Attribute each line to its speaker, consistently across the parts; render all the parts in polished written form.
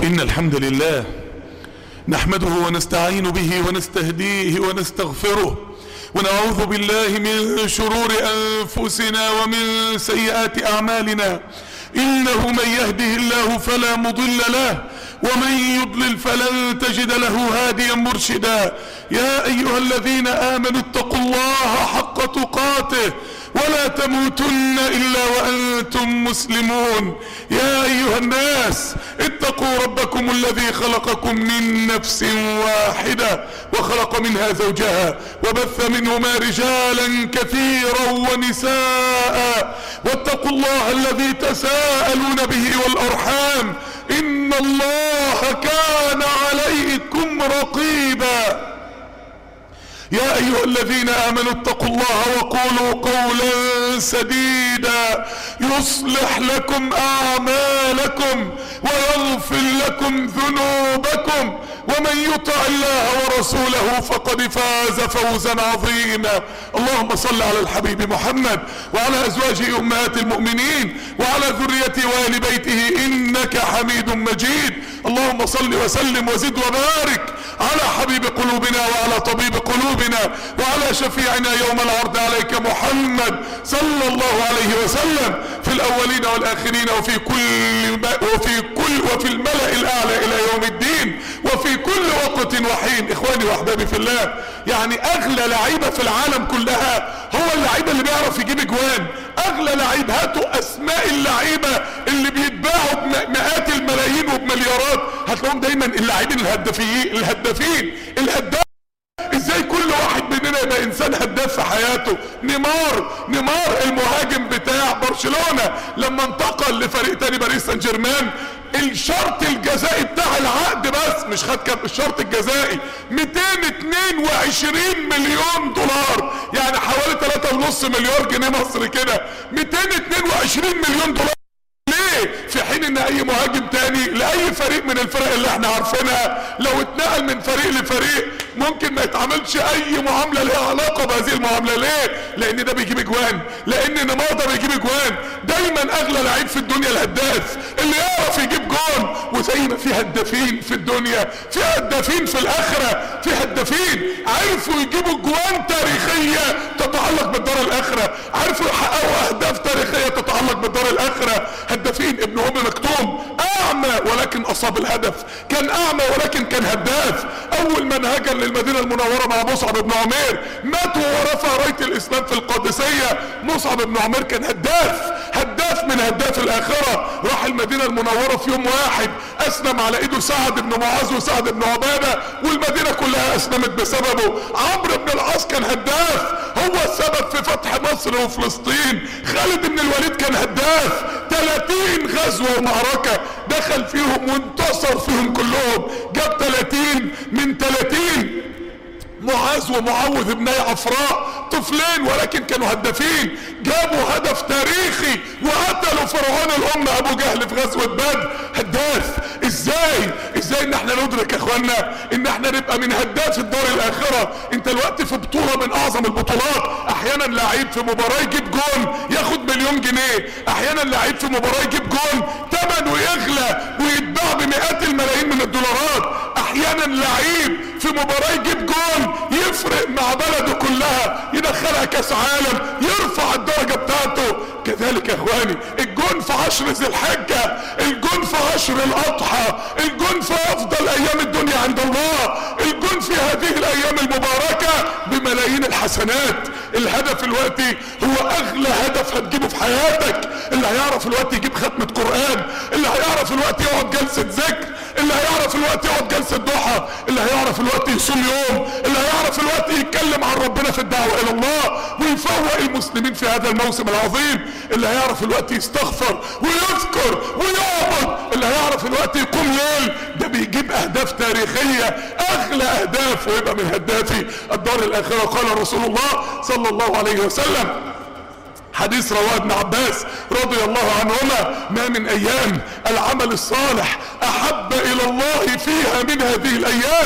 Speaker 1: إن الحمد لله نحمده ونستعين به ونستهديه ونستغفره ونعوذ بالله من شرور أنفسنا ومن سيئات أعمالنا. إنه من يهده الله فلا مضل له ومن يضلل فلن تجد له هاديا مرشدا. يا أيها الذين آمنوا اتقوا الله حق تقاته ولا تموتن إلا وأنتم مسلمون. يا أيها الناس اتقوا ربكم الذي خلقكم من نفس واحدة وخلق منها زوجها وبث منهما رجالا كثيرا ونساء واتقوا الله الذي تساءلون به والأرحام إن الله كان عليكم رقيبا. يا أيها الذين آمنوا اتقوا الله وقولوا قولا سديدا يصلح لكم أعمالكم ويغفر لكم ذنوبكم ومن يطع الله ورسوله فقد فاز فوزا عظيما. اللهم صل على الحبيب محمد وعلى أزواجه أمهات المؤمنين وعلى ذريته وآل بيته إنك حميد مجيد. اللهم صل وسلم وزد وبارك على حبيب قلوبنا وعلى طبيب قلوبنا وعلى شفيعنا يوم العرض عليك محمد صلى الله عليه وسلم في الأولين والآخرين وفي الملأ الأعلى إلى يوم الدين وفي كل وقت وحين. إخواني وأحبابي في الله، يعني أغلى لعيبة في العالم كلها هو اللعيبة اللي بيعرف يجيب اجوان. أغلى لعيب، هاتوا أسماء اللعيبة اللي بيتباعوا بمئات الملايين وبمليارات، هتلاقوهم دايما اللاعبين الهدافين. ازاي كل واحد مننا يبقى انسان هداف في حياته؟ نيمار المهاجم بتاع برشلونة لما انتقل لفريق تاني باريس سان جيرمان، الشرط الجزائي بتاع العقد بس مش خد كام، الشرط الجزائي 222 مليون دولار، يعني حوالي 3.5 مليار جنيه مصري كده. 222 مليون دولار ليه؟ في حين ان اي مهاجم تاني لاي فريق من الفرق اللي احنا عارفينها لو اتنقل من فريق لفريق ممكن ما يتعاملش اي معامله لها علاقه بهذه المعامله. ليه؟ لان ده بيجيب اجوان، لان نيمار ده بيجيب اجوان. دايما اغلى لعيب في الدنيا الهداف اللي يعرف يجيب جون. وزي ما في هدافين في الدنيا في هدافين في الاخره، في هدافين عرفوا يجيبوا جوان تاريخيه تتعلق بالدار الاخره، عرفوا يحققوا اهداف تاريخيه تتعلق بالدار الاخره. هدافين. ابن ام مكتوم اعمى ولكن اصاب الهدف، كان اعمى ولكن كان هداف. اول من هاجر للمدينه المنوره مع مصعب بن عمير مات وهو رفع رايه الاسلام في القادسيه. مصعب بن عمير كان هداف من هداف الاخره. راح المدينه المنوره في يوم واحد اسلم على ايده سعد بن معاذ وسعد بن عباده والمدينه كلها اسلمت بسببه. عمرو بن العاص كان هداف، هو السبب في فتح مصر وفلسطين. خالد بن الوليد كان هداف، 30 غزوه ومعركه دخل فيهم وانتصر فيهم كلهم، جاب 30 من 30. معاذ ومعوذ بن عفراء طفلين ولكن كانوا هدافين، جابوا هدف تاريخي وقتلوا فرعون الامه ابو جهل في غزوه بدر. هداف. ازاي ان احنا ندرك يا اخوانا ان احنا نبقى من هداف الدار الاخره؟ انت دلوقتي في بطوله من اعظم البطولات، احيانا لعيب في مباراه يجيب جون ياخد مليون جنيه، احيانا لعيب في مباراه يجيب جون ثمنه يغلى ويتباع بمئات الملايين من الدولارات، احيانا لعيب في مباراه يجيب جون يفرق مع بلده كلها، يدخلها كاس عالم، يرفع الدرجه بتاعته. كذلك يا اخواني الجون في 10 ذي الحجه، الجون في 10 الاضحى، الجون في افضل ايام الدنيا عند الله، الجون في هذه الايام المباركه بملايين الحسنات. الهدف الوقتي هو اغلى هدف هتجيبه في حياتك. اللي هيعرف الوقت يجيب ختمه قران، اللي هيعرف الوقت يقعد جلسه ذكر، اللي هيعرف الوقت يقعد جلسه ضحى، اللي هيعرف الوقت يصوم يوم، اللي هيعرف الوقت يتكلم عن ربنا في الدعوه الى الله ويفوق المسلمين في هذا الموسم العظيم، اللي هيعرف الوقت يستغفر ويذكر ويعبد، اللي هيعرف الوقت يقوم ليل. ده بيجيب اهداف تاريخيه، اغلى اهداف، ويبقى من هدافي الدار الاخره. قال رسول الله صلى الله عليه وسلم، حديث رواه ابن عباس رضي الله عنهما: ما من ايام العمل الصالح احب الى الله فيها من هذه الايام.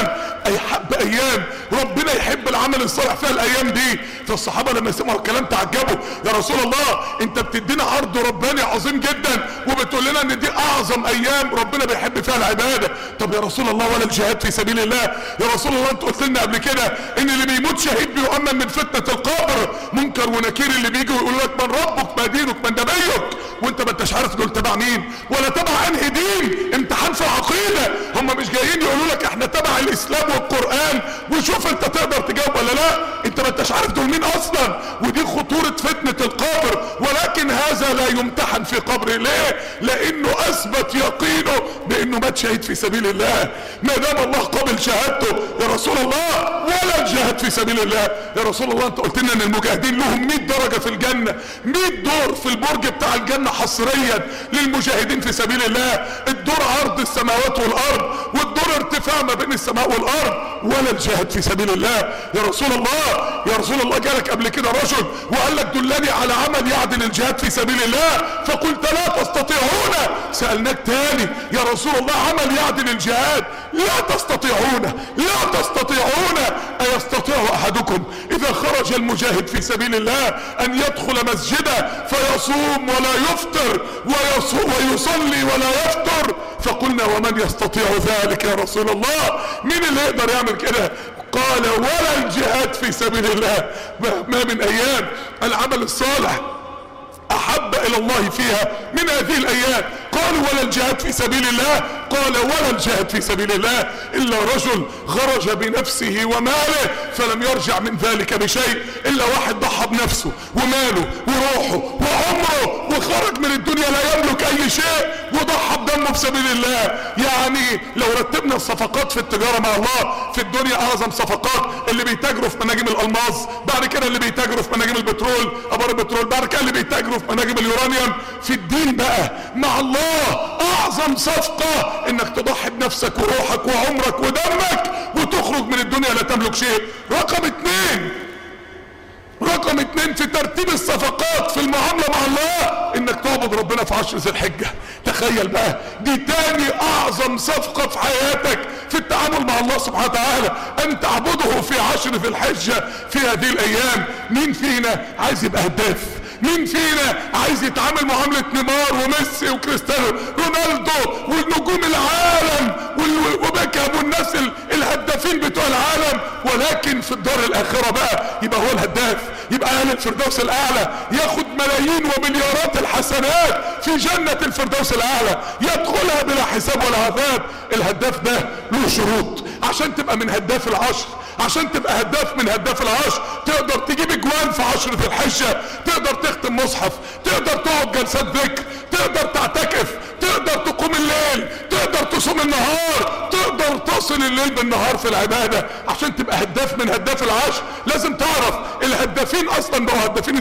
Speaker 1: احب ايام ربنا يحب العمل الصالح فيها الايام دي. فالصحابه لما سمعوا الكلام تعجبوا، يا رسول الله انت بتدينا عرض رباني عظيم جدا وبتقول لنا ان دي اعظم ايام ربنا بيحب فيها العباده. طب يا رسول الله ولا الجهاد في سبيل الله؟ يا رسول الله انت قلت لنا قبل كده ان اللي بيموت شهيد بيؤمن من فتنه القبر، منكر ونكير اللي بيجوا يقولوا لك من ربك ما دينك من نبيك، وانت ما انتش عارف دول تبع مين ولا تبع انهي دين. امتحان في عقيده، هم مش جايين يقولوا لك احنا تبع الاسلام والقران وشوف انت تقدر تجاوب ولا لا، انت ما انتش عارف دول مين اصلا. ودي خطوره فتنه القبر. ولكن هذا لا يمتحن في قبره، ليه؟ لانه اثبت يقينه بانه مات شهيد في سبيل الله. ما دام الله قبل شهادته يا رسول الله ولا الجهاد في سبيل الله. يا رسول الله انت قلت لنا ان المجاهدين لهم 100 درجه في الجنه، 100 دور في البرج بتاع الجنه حصريا للمجاهدين في سبيل الله. الدور عرض السماوات والارض، والدور ارتفاع ما بين السماء والارض، ولا الجهاد في سبيل الله. يا رسول الله يا رسول الله جالك قبل كده رجل وقال لك دلني على عمل يعدل الجهاد في سبيل الله فقلت لا تستطيعون. سألناك تاني يا رسول الله عمل يعدل الجهاد، لا تستطيعون لا تستطيعون. أيستطيع أحدكم إذا خرج المجاهد في سبيل الله أن يدخل مسجدا فيصوم ولا يفطر ويصلي ولا يفطر؟ فقلنا ومن يستطيع ذلك يا رسول الله؟ مين اللي يقدر يعمل كده؟ قال ولا الجهاد في سبيل الله. ما من ايام العمل الصالح احب الى الله فيها من هذه الايام. قالوا ولا الجهاد في سبيل الله؟ قال ولا الجهاد في سبيل الله الا رجل خرج بنفسه وماله فلم يرجع من ذلك بشيء. الا واحد ضحى بنفسه وماله وروحه وعمره وخرج من الدنيا لا يملك اي شيء وضحى بدمه في سبيل الله. يعني لو رتبنا الصفقات في التجاره مع الله في الدنيا، اعظم صفقات اللي بيتاجروا في مناجم الالماس، بعد كده اللي بيتاجروا في مناجم البترول ابار البترول، بعد كده اللي بيتاجروا في مناجم اليورانيوم. في الدين بقى مع الله اعظم صفقه انك تضحي بنفسك وروحك وعمرك ودمك وتخرج من الدنيا لا تملك شيء. رقم اتنين في ترتيب الصفقات في المعاملة مع الله انك تعبد ربنا في 10 ذي الحجة. تخيل بقى دي تاني اعظم صفقة في حياتك في التعامل مع الله سبحانه وتعالى، ان تعبده في 10 ذي الحجة في هذه الايام. مين فينا عايز يبقى هداف؟ مين فينا عايز يتعامل معاملة نيمار وميسي وكريستيانو رونالدو ونجوم العالم وبيكهام والناس الهدافين بتوع العالم، ولكن في الدار الاخرة بقى يبقى هو الهداف، يبقى اهل الفردوس الاعلى، ياخد ملايين ومليارات الحسنات في جنة الفردوس الاعلى يدخلها بلا حساب ولا عذاب. الهداف ده له شروط عشان تبقى من هداف العشر، عشان تبقى هداف من هداف العشر تقدر تجيب اجوان في 10 ذي الحجة، تقدر تختم مصحف، تقدر تقعد جلسات ذكر، تقدر تعتكف، تقدر تقوم الليل، تقدر تصوم النهار، تقدر تصل الليل بالنهار في العبادة. عشان تبقى هداف من هداف العشر لازم تعرف الهدافين اصلا بقوا هدافين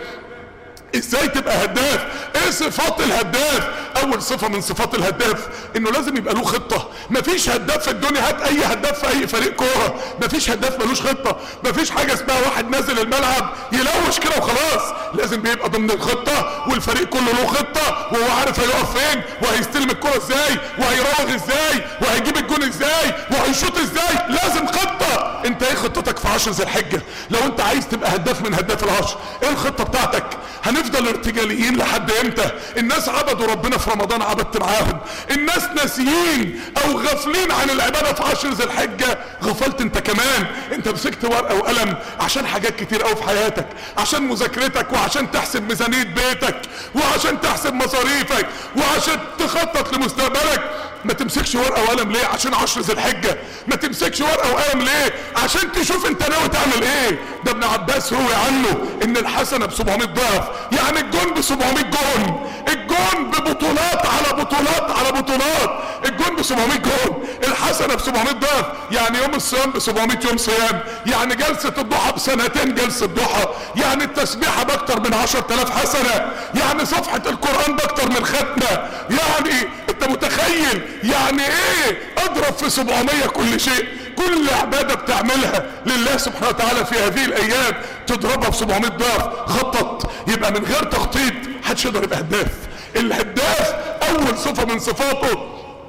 Speaker 1: ازاي تبقى هداف؟ ايه صفات الهداف؟ اول صفة من صفات الهداف انه لازم يبقى له خطة. مفيش هداف في الدنيا، هات اي هداف في اي فريق كورة، مفيش هداف ملوش خطة. مفيش حاجة اسمها واحد نازل الملعب يلوش كده وخلاص، لازم بيبقى ضمن الخطة والفريق كله له خطة وهو عارف هيقف فين وهيستلم الكرة ازاي وهيراوغ ازاي وهيجيب الجون ازاي وهيشوط ازاي. لازم خطة. انت ايه خطتك في 10 ذي الحجة؟ لو انت عايز تبقى هداف من هداف العشر ايه الخطة بتاعتك؟ هنفضل ارتجاليين لحد امتى؟ الناس عبدوا ربنا في رمضان عبدت معاهم، الناس ناسيين او غافلين عن العبادة في 10 ذي الحجة، غفلت انت كمان. انت مسكت ورقة وقلم عشان حاجات كتير قوي في حياتك، عشان مذاكرتك وعشان تحسب ميزانية بيتك وعشان تحسب مصاريفك وعشان تخطط لمستقبلك. ما تمسكش ورقة وقلم ليه؟ عشان 10 ذي الحجة. ما تمسكش ورقة وقلم ليه؟ عشان تشوف انت ناوي تعمل ايه. ده ابن عباس روي عنه ان الحسنة ب700 ضعف، يعني الجون ب700 جون، الجون ببطولات على بطولات على بطولات، الجون ب700 جون، الحسنة ب700 ضعف، يعني يوم الصيام ب700 يوم صيام، يعني جلسة الضحى بسنتين جلسة ضحى، يعني التسبيحة باكتر من 10,000 حسنة، يعني صفحة القرآن باكتر من ختمة. يعني انت متخيل يعني ايه اضرب في 700 كل شيء؟ كل عبادة بتعملها لله سبحانه وتعالى في هذه الايام تضربها ب 700 ضعف. خطط. يبقى من غير تخطيط محدش يقدر يبقى هداف. الهداف اول صفة من صفاته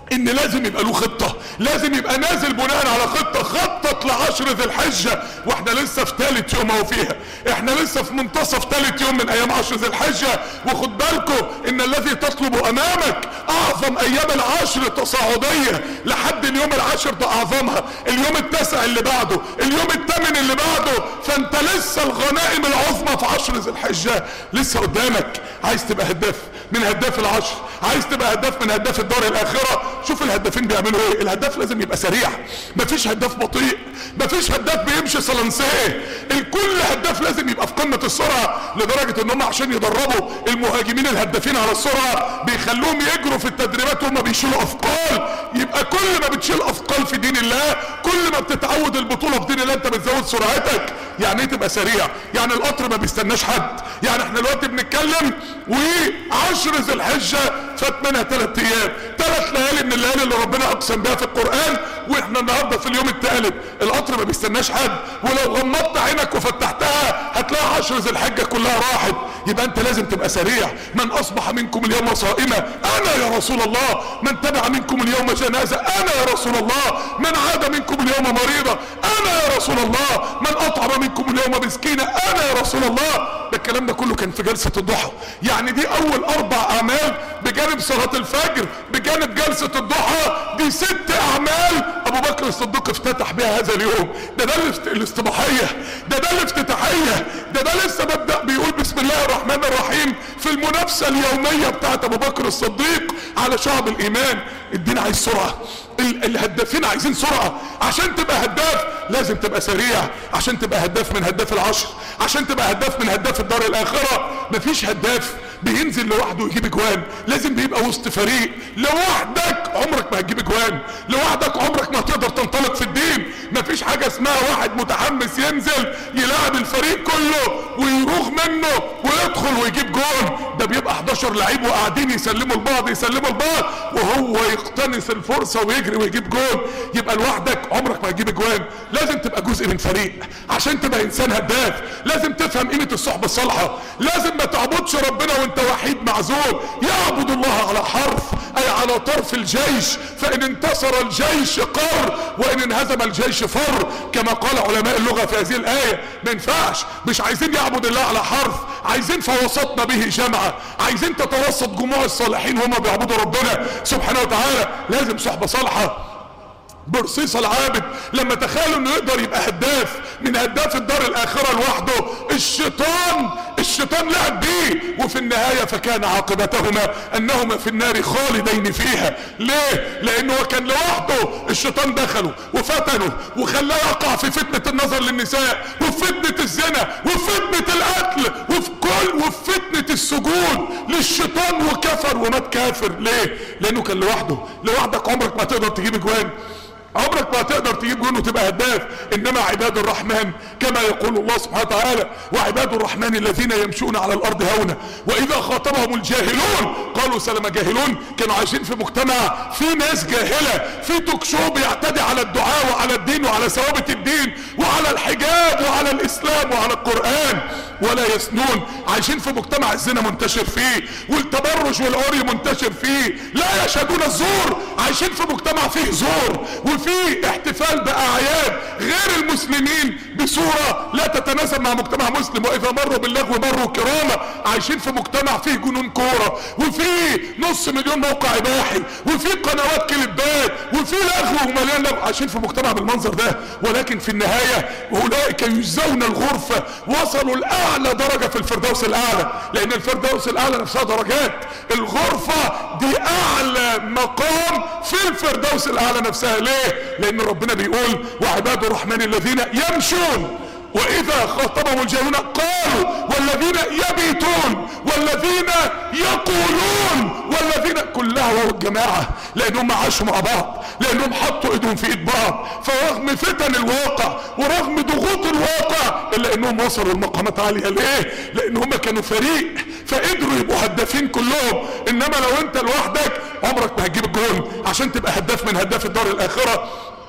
Speaker 1: ان لازم يبقى له خطة، لازم يبقى نازل بناء على خطة. خطط ل10 ذي الحجة، واحنا لسه في ثالث يوم اهو فيها، احنا لسه في منتصف ثالث يوم من ايام 10 ذي الحجة. وخد بالكم ان الذي تطلب امامك اعظم ايام ال10 تصاعدية لحد اليوم ال10 ده اعظمها، اليوم ال9 اللي بعده، اليوم ال8 اللي بعده. فانت لسه الغنائم العظمى في 10 ذي الحجة لسه قدامك. عايز تبقى هداف من هداف ال10، عايز تبقى هداف من هداف الدار الاخرة. شوف الهدافين بيعملوا ايه. الهداف لازم يبقى سريع، مفيش هداف بطيء، مفيش هداف بيمشي سلنسيه. الكل هداف لازم يبقى في قمة السرعة، لدرجة ان هم عشان يدربوا المهاجمين الهدافين على السرعة بيخلوهم يجروا في التدريبات وهم بيشيلوا اثقال. يبقى كل ما بتشيل اثقال في دين الله، كل ما بتتعود البطولة في دين الله انت بتزود سرعتك. يعني ايه تبقى سريع؟ يعني القطر ما بيستناش حد. يعني احنا دلوقتي بنتكلم و10 ذي الحجة فات منها 3 ايام، 3 ليالي من الليالي اللي ربنا اقسم بها في القرآن، واحنا النهاردة في اليوم الثالث. القطر ما بيستناش حد، ولو غمضت عينك وفتحتها هتلاقي 10 ذي الحجة كلها راحت. يبقى انت لازم تبقى سريع. من اصبح منكم اليوم صائما انا يا رسول الله، من تبع منكم اليوم جنازة انا يا رسول الله، من عاد منكم اليوم مريضا انا يا رسول الله، من اطعم منكم اليوم مسكينا انا يا رسول الله. ده الكلام ده كله كان في جلسة الضحى. يعني دي اول 4 اعمال بجانب صلاة الفجر، بجانب جلسة الضحى، دي 6 اعمال ابو بكر الصديق افتتح بها هذا اليوم. ده الاستباحية، ده الافتتاحية، ده لسه مبدأ بيقول بسم الله الرحمن الرحيم في المنافسة اليومية بتاعت ابو بكر الصديق على شعب الايمان. الدين عايز سرعة، الهدافين عايزين سرعة. عشان تبقى هداف لازم تبقى سريع، عشان تبقى هداف من هداف ال10، عشان تبقى هداف من هداف الدار الاخرة. مفيش هداف بينزل لوحده يجيب اجوان، لازم بيبقى وسط فريق. لوحدك عمرك ما هتجيب اجوان، لوحدك عمرك ما هتقدر تنطلق في الدين. مفيش حاجة اسمها واحد متحمس ينزل يلاعب الفريق كله ويروغ منه ويدخل ويجيب جون. ده بيبقى 11 لعيب وقاعدين يسلموا لبعض وهو يقتنص الفرصة ويجري ويجيب جون. يبقى لوحدك عمرك ما هتجيب اجوان، لازم تبقى جزء من فريق. عشان تبقى انسان هداف لازم تفهم قيمة الصحبة الصالحة. لازم ما تعبدش ربنا وانت وحيد معزول. يعبد الله على حرف، اي على طرف الجيش، فان انتصر الجيش قر وان انهزم الجيش فر، كما قال علماء اللغة في هذه الآية. ما ينفعش، مش عايزين يعبد الله على حرف، عايزين فوسطنا به جمعة، عايزين تتوسط جموع الصالحين هم بيعبدوا ربنا سبحانه وتعالى. لازم صحبة صالحة. برصيص العابد لما تخيلوا انه يقدر يبقى هداف من هداف الدار الاخرة لوحده، الشيطان لعب بيه، وفي النهاية فكان عاقبتهما انهما في النار خالدين فيها. ليه؟ لانه كان لوحده. الشيطان دخله وفتنه وخلاه يقع في فتنة النظر للنساء، وفي فتنة الزنا، وفي فتنة القتل، وفي فتنة السجود للشيطان، وكفر ومات كافر. ليه؟ لانه كان لوحده. لوحدك عمرك ما تقدر تجيب اجوان، عمرك ما تقدر تجيب جون وتبقى هداف. انما عباد الرحمن كما يقول الله سبحانه وتعالى: وعباد الرحمن الذين يمشون على الارض هونا واذا خاطبهم الجاهلون قالوا سلام. جاهلون كانوا عايشين في مجتمع في ناس جاهلة، في توكشو بيعتدي على الدعاء وعلى الدين وعلى ثوابت الدين وعلى الحجاب وعلى الاسلام وعلى القرآن ولا يسنون. عايشين في مجتمع الزنا منتشر فيه، والتبرج والعري منتشر فيه، لا يشهدون الزور. عايشين في مجتمع فيه زور وفي احتفال باعياد غير المسلمين بصورة لا تتناسب مع مجتمع مسلم، واذا مروا باللغو مروا كرامة. عايشين في مجتمع فيه جنون كورة، وفي 500,000 موقع اباحي، وفي قنوات كليبات، وفي لغو ومليان لغو. عايشين في مجتمع بالمنظر ده، ولكن في النهاية اولئك يجزون الغرفة. وصلوا الاعلى درجة في الفردوس الاعلى، لان الفردوس الاعلى نفسها درجات. الغرفة دي اعلى مقام في الفردوس الاعلى نفسها. ليه؟ لان ربنا بيقول: وعباد الرحمن الذين يمشون واذا خاطبهم الجاهلون قالوا، والذين يبيتون، والذين يقولون، والذين كلها واو الجماعة، لانهم عاشوا مع بعض، لانهم حطوا ايدهم في ايد بعض. فرغم فتن الواقع ورغم ضغوط الواقع الا انهم وصلوا لمقامات عالية. ليه؟ لان هم كانوا فريق فقدروا يبقوا هدافين كلهم. انما لو انت لوحدك عمرك ما هتجيب الجون. عشان تبقى هداف من هداف الدار الاخرة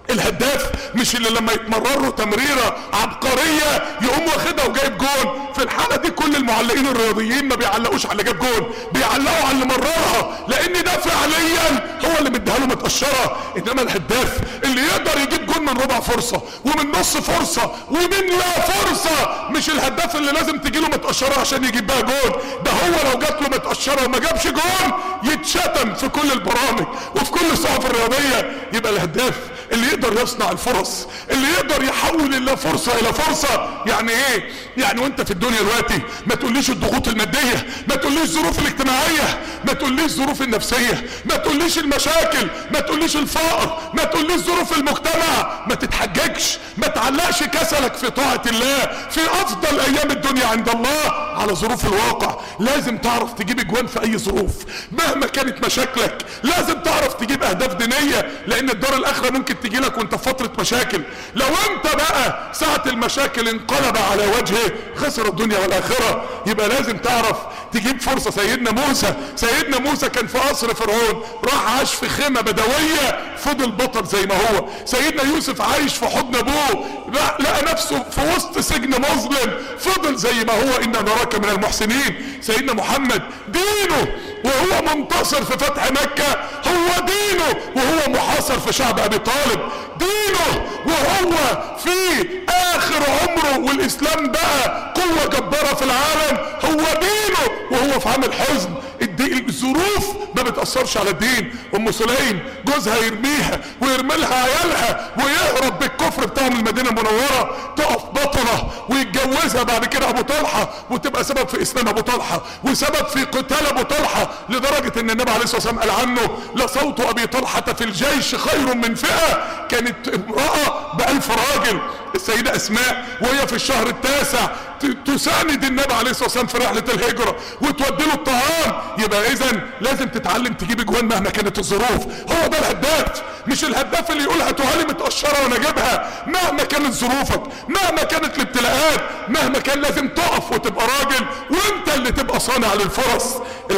Speaker 1: الهداف مش اللي لما يتمرر له تمريره عبقريه يقوم واخدها وجايب جون. في الحاله دي كل المعلقين الرياضيين ما بيعلقوش على اللي جاب جون، بيعلقوا على اللي مررها، لان ده فعليا هو اللي مديها له متقشره. انما الهداف اللي يقدر يجيب جون من ربع فرصه ومن نص فرصه ومن لا فرصه، مش الهداف اللي لازم تجي له متقشره عشان يجيب بها جون. ده هو لو جات له متقشره وما جابش جون يتشتم في كل البرامج وفي كل الصحف الرياضيه. يبقى الهداف اللي يقدر يصنع الفرص، اللي يقدر يحول اللا فرصه الى فرصه. يعني ايه؟ يعني وانت في الدنيا دلوقتي ما تقوليش الضغوط الماديه، ما تقوليش الظروف الاجتماعيه، ما تقوليش الظروف النفسيه، ما تقوليش المشاكل، ما تقوليش الفقر، ما تقوليش ظروف المجتمع. ما تتحججش، ما تعلقش كسلك في طاعه الله في افضل ايام الدنيا عند الله على ظروف الواقع. لازم تعرف تجيب اجوان في اي ظروف مهما كانت مشاكلك، لازم تعرف تجيب اهداف دينيه، لان الدار الاخره ممكن تجي لك وانت في فتره مشاكل. لو انت بقى ساعه المشاكل انقلب على وجهه خسر الدنيا والاخره. يبقى لازم تعرف تجيب فرصه. سيدنا موسى كان في قصر فرعون، راح عاش في خيمه بدويه، فضل بطل زي ما هو. سيدنا يوسف عايش في حضن ابوه، لقى نفسه في وسط سجن مظلم، فضل زي ما هو، إنا نراك من المحسنين. سيدنا محمد دينه وهو منتصر في فتح مكة هو دينه وهو محاصر في شعب ابي طالب، دينه وهو في اخر عمره والاسلام بقى قوة جبارة في العالم هو دينه وهو في عام الحزن. الظروف ما بتأثرش على الدين. ام سليم جوزها يرميها ويرمي لها عيالها ويهرب بالكفر بتاعه من المدينة المنورة، تقف بطلة ويتجوزها بعد كده ابو طلحة وتبقى سبب في اسلام ابو طلحة وسبب في قتال ابو طلحة، لدرجة ان النبي عليه الصلاة والسلام قال عنه لصوت ابي طلحة في الجيش خير من فئة. كانت امرأة ب1000 راجل السيدة اسماء وهي في الشهر التاسع تساند النبي عليه الصلاة والسلام في رحلة الهجرة وتودي له الطعام. يبقى اذا لازم تتعلم تجيب اجوان مهما كانت الظروف. هو ده الهداف، مش الهداف اللي يقول هاتوها لي متقشرة وانا اجيبها. مهما كانت ظروفك، مهما كانت الابتلاءات، مهما كان لازم تقف وتبقى راجل وانت اللي تبقى صانع للفرص.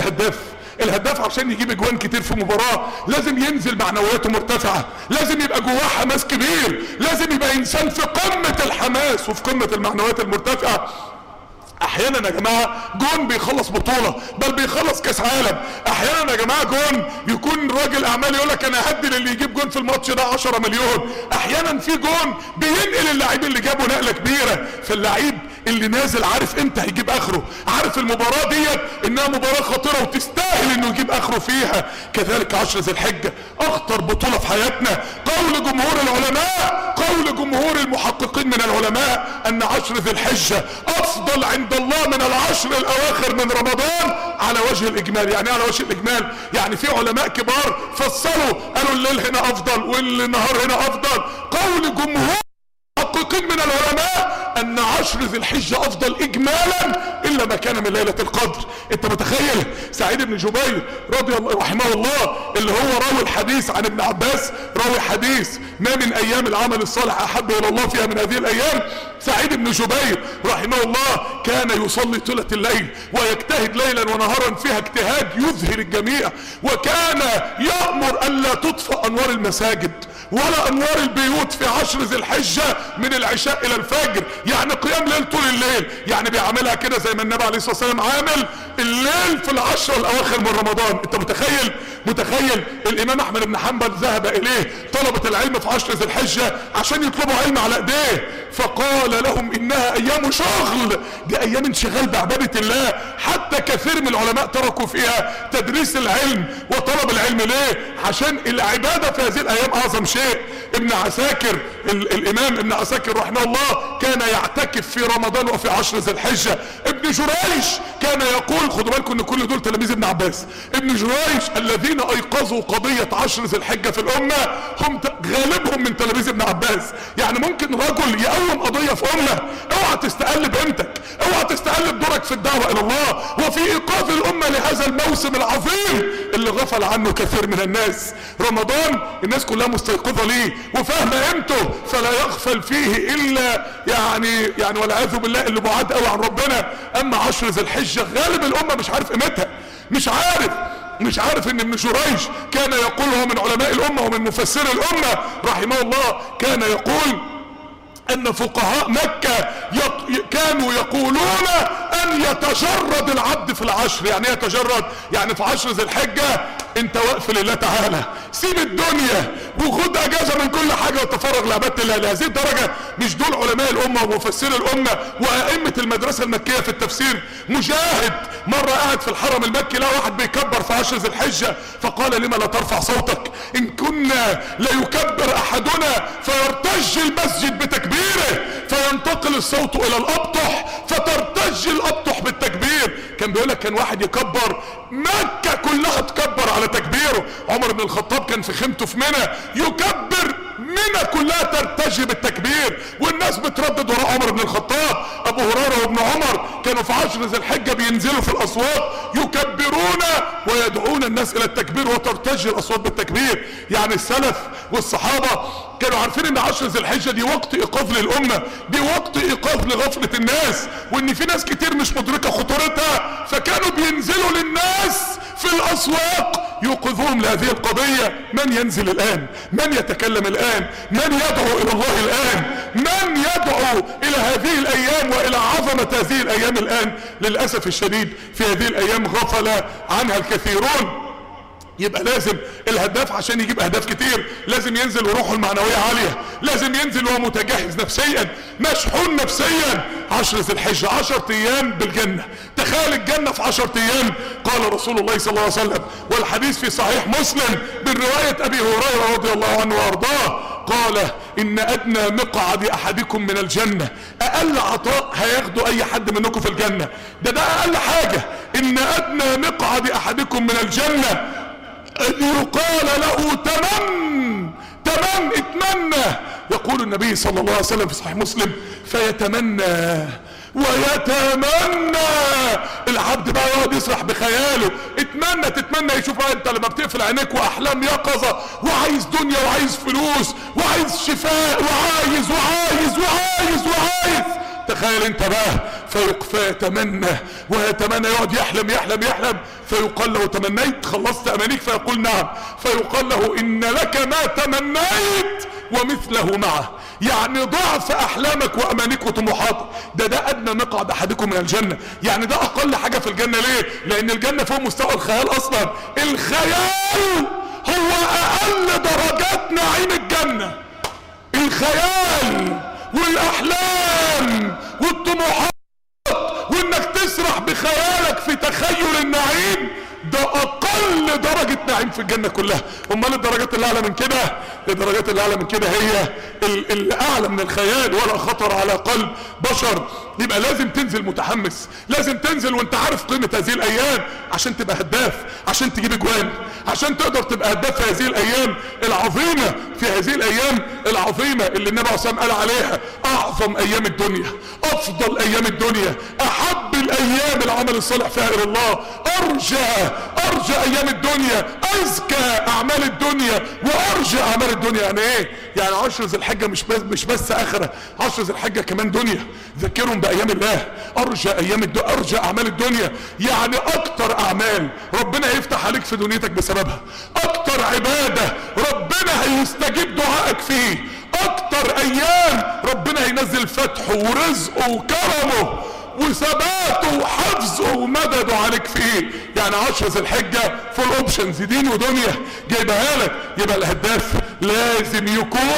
Speaker 1: الهداف عشان يجيب اجوان كتير في مباراة لازم ينزل معنوياته مرتفعة، لازم يبقى جواه حماس كبير، لازم يبقى انسان في قمة الحماس وفي قمة المعنويات المرتفعة. احيانا يا جماعة جون بيخلص بطولة بل بيخلص كاس عالم. احيانا يا جماعة جون يكون راجل اعمال يقولك انا هدي للي يجيب جون في الماتش ده 10 مليون. احيانا في جون بينقل اللعيب اللي جابه نقلة كبيرة. فاللعيب اللي نازل عارف امتى هيجيب اخره، عارف المباراة ديت انها مباراة خطيرة وتستاهل انه يجيب اخره فيها. كذلك 10 ذي الحجة اخطر بطولة في حياتنا. قول جمهور العلماء، قول جمهور المحققين من العلماء ان 10 ذي الحجة افضل عند الله من العشر الاواخر من رمضان على وجه الاجمال. يعني على وجه الاجمال يعني في علماء كبار فصلوا قالوا الليل هنا افضل والنهار هنا افضل. قول جمهور محققين من العلماء ان 10 ذي الحجة افضل اجمالا الا ما كان من ليلة القدر. انت متخيل سعيد بن جبير رضي الله رحمه الله اللي هو راوي الحديث عن ابن عباس، راوي حديث ما من ايام العمل الصالح احب الى الله فيها من هذه الايام. سعيد بن جبير رحمه الله كان يصلي طيلة الليل ويجتهد ليلا ونهارا فيها اجتهاد يذهل الجميع، وكان يأمر الا تطفأ انوار المساجد ولا انوار البيوت في 10 ذي الحجة من العشاء الى الفجر. يعني قيام ليل طول الليل، يعني بيعملها كده زي ما النبي عليه الصلاة والسلام عامل الليل في العشر الاواخر من رمضان. انت متخيل الامام احمد بن حنبل ذهب اليه طلبة العلم في 10 ذي الحجة عشان يطلبوا علم على ايديه، فقال لهم انها ايام شغل، دي ايام انشغال بعبادة الله. حتى كثير من العلماء تركوا فيها تدريس العلم وطلب العلم. ليه؟ عشان العبادة في هذه الايام اعظم شيء. ابن عساكر الامام ابن عساكر رحمه الله كان يعتكف في رمضان وفي 10 ذي الحجة. ابن جريش كان يقول، خدوا بالكم ان كل دول تلاميذ ابن عباس، ابن جريش الذين ايقظوا قضية 10 ذي الحجة في الامة هم غالبهم من تلاميذ ابن عباس. يعني ممكن رجل يقوم قضية في امة، اوعى تستقل بقيمتك، اوعى تستقل بدورك في الدعوة الى الله وفي ايقاظ الامة لهذا الموسم العظيم اللي غفل عنه كثير من الناس. رمضان الناس كلها مستيقظة ليه وفاهمة قيمته، فلا يغفل فيه الا يعني والعياذ بالله اللي بعاد قوي عن ربنا. اما 10 ذي الحجة غالب الامة مش عارف قيمتها، مش عارف. مش عارف ان ابن جريج كان يقول، هو من علماء الامة ومن مفسر الامة رحمه الله، كان يقول ان فقهاء مكة كانوا يقولون ان يتجرد العبد في العشر. يعني يتجرد، يعني في عشر ذي الحجة انت واقف لله تعالى، سيب الدنيا وخد اجازة من كل حاجة وتفرغ لعبادة الله. لهذه الدرجة مش دول علماء الامة ومفسر الامة وائمة المدرسة المكية في التفسير. مجاهد مرة قاعد في الحرم المكي لقى واحد بيكبر في عشر ذي الحجة، فقال لما لا ترفع صوتك؟ ان كنا ليكبر احدنا فيرتج المسجد بتكبيره فينتقل الصوت الى الابطح فترتج الابطح بالتكبير. كان بيقولك كان واحد يكبر مكة كلها تكبر على تكبيره. عمر بن الخطاب كان في خيمته في منى يكبر منى كلها ترتجي بالتكبير والناس بتردد وراء عمر بن الخطاب. ابو هريره وابن عمر كانوا في عشر ذي الحجه بينزلوا في الاصوات يكبرون ويدعون الناس الى التكبير وترتجي الاصوات بالتكبير. يعني السلف والصحابه كانوا عارفين ان عشر ذي الحجه دي وقت ايقاظ للامه، دي وقت ايقاظ لغفله الناس، وان في ناس كتير مش مدركه خطورتها، فكانوا بينزلوا للناس في الاسواق يوقظوهم لهذه القضيه. من ينزل الان؟ من يتكلم الان؟ من يدعو الى الله الان؟ من يدعو الى هذه الايام والى عظمه هذه الايام الان؟ للاسف الشديد في هذه الايام غفل عنها الكثيرون. يبقى لازم الهداف عشان يجيب اهداف كتير لازم ينزل وروحه المعنوية عالية، لازم ينزل وهو متجهز نفسيا مشحون نفسيا. عشر ذي الحجة 10 ايام بالجنة، تخيل الجنة في 10 ايام. قال رسول الله صلى الله عليه وسلم والحديث في صحيح مسلم من رواية ابي هريرة رضي الله عنه وارضاه، قال ان ادنى مقعد احدكم من الجنة، اقل عطاء هياخده اي حد منكم في الجنة، ده اقل حاجة، ان ادنى مقعد احدكم من الجنة ان يقال له تمن اتمنى. يقول النبي صلى الله عليه وسلم في صحيح مسلم فيتمنى ويتمنى، العبد بقى يقعد يسرح بخياله، تتمنى يشوف. انت لما بتقفل عينيك واحلام يقظة وعايز دنيا وعايز فلوس وعايز شفاء وعايز وعايز وعايز وعايز، تخيل انت بقى فيتمنى ويتمنى، يقعد يحلم فيقال له تمنيت؟ خلصت امانيك؟ فيقول نعم. فيقال له ان لك ما تمنيت ومثله معه، يعني ضعف احلامك وامانيك وطموحاتك. ده ادنى مقعد احدكم من الجنة، يعني ده اقل حاجة في الجنة. ليه؟ لان الجنة فوق مستوى الخيال اصلا. الخيال هو اقل درجات نعيم الجنة، الخيال والاحلام والطموحات وانك تسرح بخيالك في تخيل النعيم، ده اقل درجة نعيم في الجنة كلها. امال الدرجات اللي اعلى من كده، الدرجات اللي اعلى من كده هي اللي اعلى من الخيال ولا خطر على قلب بشر. يبقى لازم تنزل متحمس، لازم تنزل وانت عارف قيمة هذه الايام عشان تبقى هداف، عشان تجيب اجوان، عشان تقدر تبقى هداف في هذه الايام العظيمة، في هذه الايام العظيمة اللي النبي عليه الصلاة والسلام قال عليها اعظم ايام الدنيا، افضل ايام الدنيا، احب الايام العمل الصالح فيها الى الله، ارجى ايام الدنيا، ازكى اعمال الدنيا وارجى اعمال الدنيا. يعني ايه؟ يعني عشر ذي الحجة مش بس اخرة، عشر ذي الحجة كمان دنيا. ذكرهم بايام الله، ارجى ايام الدنيا، ارجى اعمال الدنيا، يعني اكتر اعمال ربنا هيفتح عليك في دنيتك بسببها، اكتر عبادة ربنا هيستجيب دعائك فيه، اكتر ايام ربنا هينزل فتحه ورزقه وكرمه وثباته وحفظه ومدده عليك فيه. يعني عشر ذي الحجة فول اوبشنز، دين ودنيا جايبها لك. يبقى الهداف لازم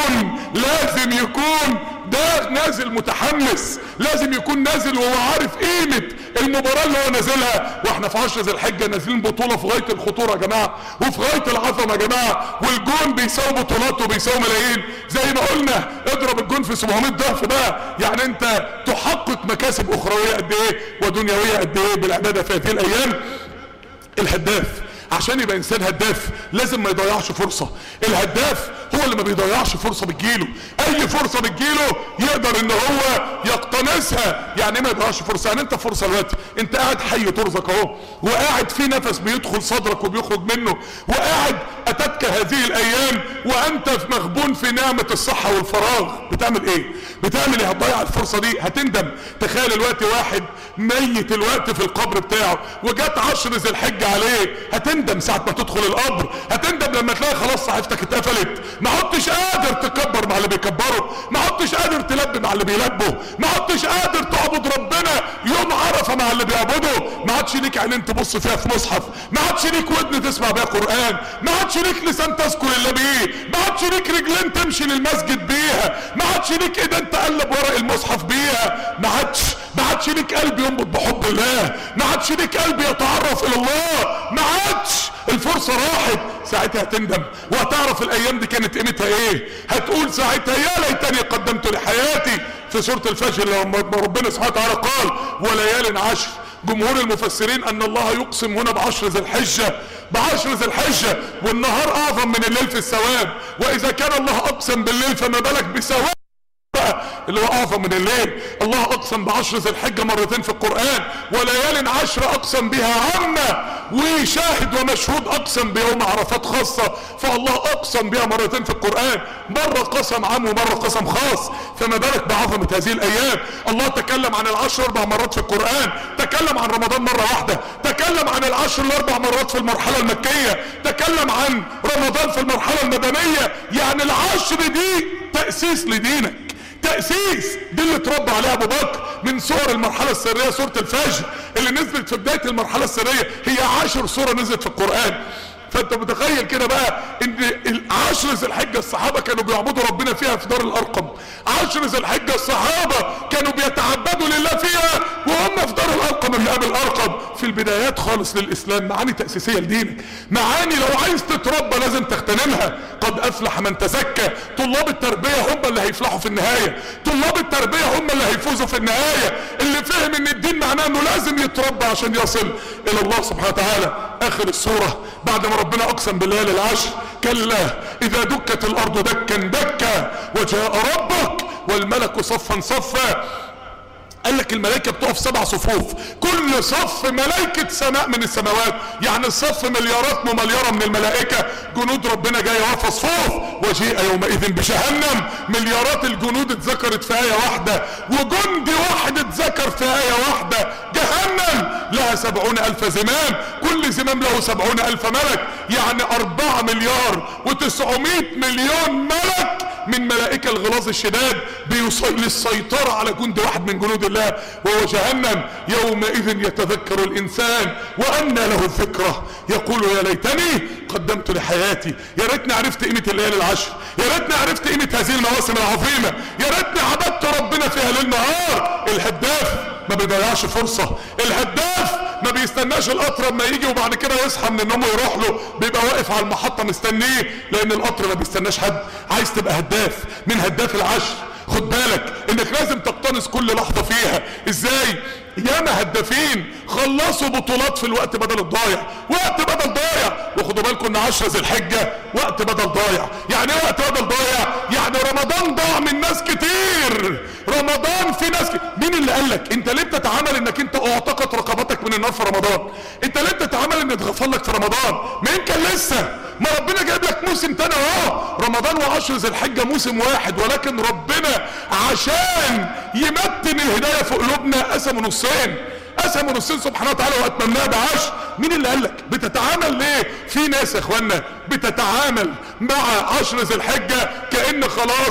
Speaker 1: يكون ده نازل متحمس، لازم يكون نازل وهو عارف قيمة المباراة اللي هو نازلها. واحنا في عشر ذي الحجة نازلين بطولة في غاية الخطورة يا جماعة وفي غاية العظمة يا جماعة، والجون بيساوي بطولات وبيساوي ملايين. زي ما قلنا اضرب الجون في 700 ضعف بقى، يعني انت تحقق مكاسب اخروية قد ايه ودنيوية قد ايه بالعبادة في هذه الايام. الهداف عشان يبقى انسان هداف لازم ما يضيعش فرصة. الهداف هو اللي ما بيضيعش فرصة بتجيله، اي فرصة بتجيله يقدر ان هو يقتنصها. يعني ما يضيعش فرصة، يعني انت فرصة دلوقتي انت قاعد حي ترزق اهو، وقاعد في نفس بيدخل صدرك وبيخرج منه، وقاعد اتتك هذه الايام وانت مغبون في نعمة الصحة والفراغ، بتعمل ايه؟ بتعمل ايه؟ هتضيع الفرصة دي، هتندم. تخيل الوقت واحد ميت الوقت في القبر بتاعه وجات 10 ذي الحجة عليه، هتندم ساعة ما تدخل القبر، هتندم لما تلاقي خلاص صحيفتك اتقفلت، ما عدتش قادر تكبر مع اللي بيكبروا، ما عدتش قادر تلبي مع اللي بيلبوا، ما عدتش قادر تعبد ربنا يوم عرفة مع اللي بيعبدوا، ما عادش ليك عينين تبص فيها في مصحف، ما عادش ليك ودن تسمع بيها قرآن، ما عادش ليك لسان تذكر الله بيه، ما عادش ليك رجلين تمشي للمسجد بيها، ما عادش ليك ايدين تقلب ورق المصحف بيها، ما عادش ليك قلب ينبض بحب الله، ما عادش ليك قلب يتعرف الى الله، ما عادش. الفرصة راحت، ساعتها هتندم وهتعرف الايام دي كانت قيمتها ايه. هتقول ساعتها يا ليتني قدمت لحياتي. في سورة الفجر لما ربنا سبحانه وتعالى قال وليال عشر، جمهور المفسرين ان الله يقسم هنا بعشر ذي الحجة، بعشر ذي الحجة، والنهار اعظم من الليل في الثواب، واذا كان الله اقسم بالليل فما بالك بثواب اللي هو اعظم من الليل. الله اقسم بعشر ذي الحجة مرتين في القرآن، وليال عشر اقسم بها عامة، وشاهد ومشهود اقسم بيوم عرفات خاصة، فالله اقسم بها مرتين في القرآن، مرة قسم عام ومرة قسم خاص، فما بالك بعظمة هذه الايام. الله تكلم عن العشر 4 مرات في القرآن، تكلم عن رمضان مرة واحدة، تكلم عن العشر 4 مرات في المرحلة المكية، تكلم عن رمضان في المرحلة المدنية. يعني العشر دي تأسيس لدينك، تأسيس دي اللي اتربى عليها ابو بكر من سور المرحلة السرية. سورة الفجر اللي نزلت في بداية المرحلة السرية هي 10 سورة نزلت في القرآن. فانت متخيل كده بقى ان 10 ذي الحجة الصحابة كانوا بيعبدوا ربنا فيها في دار الارقم، 10 ذي الحجة الصحابة كانوا بيتعبدوا لله فيها وهم في دار الارقم اللي قبل الارقم. في البدايات خالص للاسلام معاني تأسيسية لدينك، معاني لو عايز تتربى لازم تغتنمها. قد افلح من تزكى، طلاب التربية هم اللي هيفلحوا في النهاية، طلاب التربية هم اللي هيفوزوا في النهاية، اللي فهم ان الدين معناه انه لازم يتربى عشان يصل الى الله سبحانه وتعالى. اخر السورة بعد ما ربنا اقسم بالليالي العشر، كلا اذا دكت الارض دكا دكا وجاء ربك والملك صفا صفا. قال لك الملائكة بتقف 7 صفوف، كل صف ملائكة سماء من السماوات، يعني الصف مليارات ممليارة من الملائكة، جنود ربنا جاية واقفة صفوف. وجيء يومئذ بجهنم، مليارات الجنود اتذكرت في آية واحدة، وجندي واحد اتذكر في آية واحدة. جهنم لها 70,000 زمام، كل زمام له 70,000 ملك، يعني 4 مليار و900 مليون ملك من ملائكة الغلاظ الشداد للسيطرة على جند واحد من جنود الله وهو جهنم. يومئذ يتذكر الانسان وانى له الذكرى، يقول يا ليتني قدمت لحياتي، يا ريتني عرفت قيمة الليالي العشر، يا ريتني عرفت قيمة هذه المواسم العظيمة، يا ريتني عبدت ربنا فيها ليل نهار. الهداف ما بيضيعش فرصة، الهداف ما بيستناش القطر اما يجي وبعد كده يصحى من النوم ويروح له، بيبقى واقف على المحطة مستنيه، لان القطر ما بيستناش حد. عايز تبقى هداف من هداف العشر، خد بالك انك لازم تقتنص كل لحظة فيها. ازاي؟ ياما هدافين خلصوا بطولات في الوقت بدل الضايع، وقت بدل ضايع. وخدوا بالكم ان 10 ذي الحجة وقت بدل ضايع. يعني ايه وقت بدل ضايع؟ يعني رمضان ضاع من ناس كتير، رمضان في ناس مين اللي قالك انت ليه بتتعامل انك انت اعتقت رقبتك من النار في رمضان؟ انت ليه بتتعامل ان اتغفر لك في رمضان؟ ما يمكن لسه، ما ربنا جايب لك موسم تاني اهو. رمضان و10 ذي الحجة موسم واحد، ولكن ربنا عشان يمتن الهداية في قلوبنا قسموا نصين، قسموا نصين سبحانه وتعالى واتممناها بعشر. مين اللي قالك؟ بتتعامل ليه؟ في ناس يا اخوانا بتتعامل مع 10 ذي الحجة كأن خلاص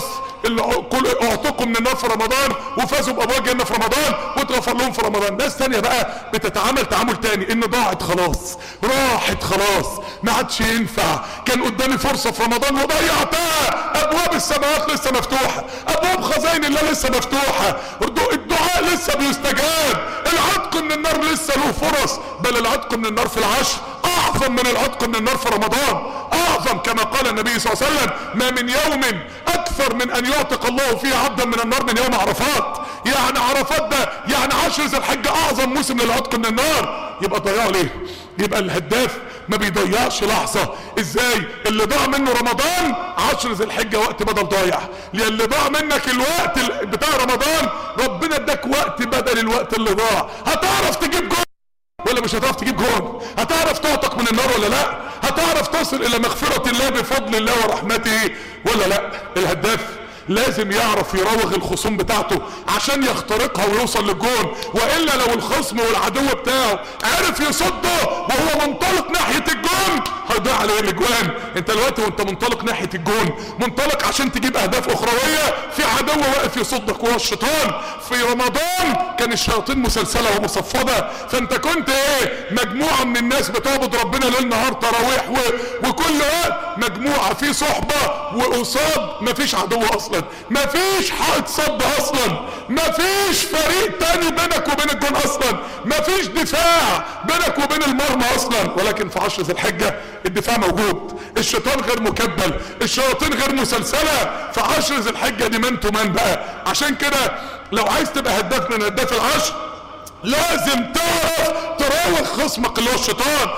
Speaker 1: كل اعتقوا من النار في رمضان وفازوا بابواب جنة في رمضان واتغفر لهم في رمضان. ناس تانية بقى بتتعامل تعامل تاني، ان ضاعت خلاص، راحت خلاص، ما عادش ينفع، كان قدامي فرصة في رمضان وضيعتها، ابواب السماوات لسه مفتوحة، ابواب خزائن الله لسه مفتوحة، الدعاء لسه بيستجاب، العتق من النار لسه له فرص، بل العتق من النار في العشر اعظم من العتق من النار في رمضان، اعظم. كما قال النبي صلى الله عليه وسلم ما من يوم اكثر من ان يعتق الله فيه عبدا من النار من يوم عرفات. يعني عرفات ده يعني 10 ذي الحجة اعظم موسم للعتق من النار. يبقى ضيعوا ليه؟ يبقى الهداف ما بيضيعش لحظة. ازاي؟ اللي ضاع منه رمضان 10 ذي الحجة وقت بدل ضايع، لان اللي ضاع منك الوقت بتاع رمضان ربنا اداك وقت بدل الوقت اللي ضاع. هتعرف تجيب جول ولا مش هتعرف تجيب جول؟ هتعرف تعتق من النار ولا لا؟ هتعرف تصل الى مغفرة الله بفضل الله ورحمته ولا لا؟ الهداف لازم يعرف يراوغ الخصوم بتاعته عشان يخترقها ويوصل للجون، والا لو الخصم والعدو بتاعه عرف يصده وهو منطلق ناحية الجون هيضيع عليه الاجوان. انت دلوقتي وانت منطلق ناحية الجون منطلق عشان تجيب اهداف اخروية، في عدو واقف يصدك وهو الشيطان. في رمضان كان الشياطين مسلسلة ومصفدة، فانت كنت ايه؟ مجموعة من الناس بتعبد ربنا ليل نهار تراويح وكل وقت مجموعة في صحبة، وقصاد مفيش عدو اصلا، مفيش حائط صد اصلا، مفيش فريق تاني بينك وبين الجون اصلا، مفيش دفاع بينك وبين المرمى اصلا. ولكن في 10 ذي الحجة الدفاع موجود، الشيطان غير مكبل، الشياطين غير مسلسلة. في 10 ذي الحجة دي مان تو مان بقى. عشان كده لو عايز تبقى هداف من هداف العشر لازم تعرف تراوغ خصمك اللي هو الشيطان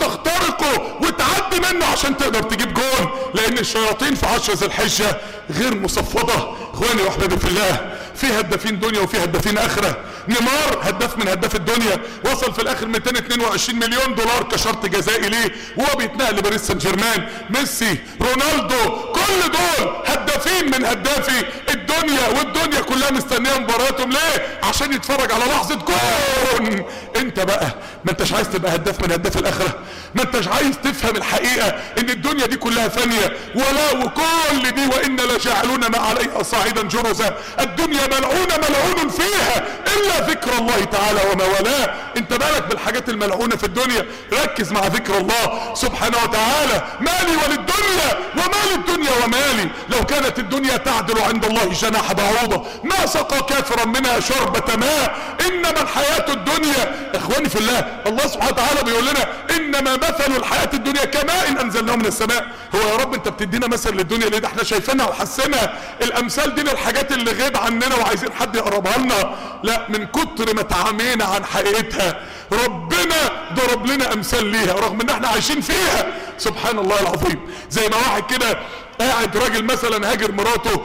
Speaker 1: وتخترقه وتعدي منه عشان تقدر تجيب جون، لان الشياطين في 10 ذي الحجة غير مصفدة. اخواني واحبابي في الله، في هدافين دنيا وفي هدافين اخرة. نيمار هداف من هداف الدنيا، وصل في الاخر 222 مليون دولار كشرط جزائي ليه وهو بيتنقل لباريس سان جيرمان. ميسي، رونالدو، كل دول هدافين من هدافي الدنيا، والدنيا كلها مستنيه مباراتهم ليه؟ عشان يتفرج على لحظه جون. انت بقى ما انتش عايز تبقى هداف من هداف الاخره؟ ما انتش عايز تفهم الحقيقه ان الدنيا دي كلها فانيه ولا وكل دي وان لجاعلون ما عليها صاعدا جرزا، الدنيا ملعونه ملعون فيها الا ذكر الله تعالى وما والاه. انت بالك بالحاجات الملعونه في الدنيا؟ ركز مع ذكر الله سبحانه وتعالى. مالي وللدنيا وما للدنيا ومالي، لو كانت الدنيا تعدل عند الله جناح بعوضه ما سقى كافرا منها شربة ماء، انما الحياة الدنيا. اخواني في الله، الله سبحانه وتعالى بيقول لنا انما مثل الحياة الدنيا كماء انزلناه من السماء. هو يا رب انت بتدينا مثل للدنيا ليه؟ ده احنا شايفينها وحسنها. الامثال دي للحاجات اللي غيب عننا وعايزين حد يقربها لنا. لا، من كتر ما تعامينا عن حقيقتها ربنا ضرب لنا امثال ليها رغم ان احنا عايشين فيها. سبحان الله العظيم. زي ما واحد كده قاعد راجل مثلا هاجر مراته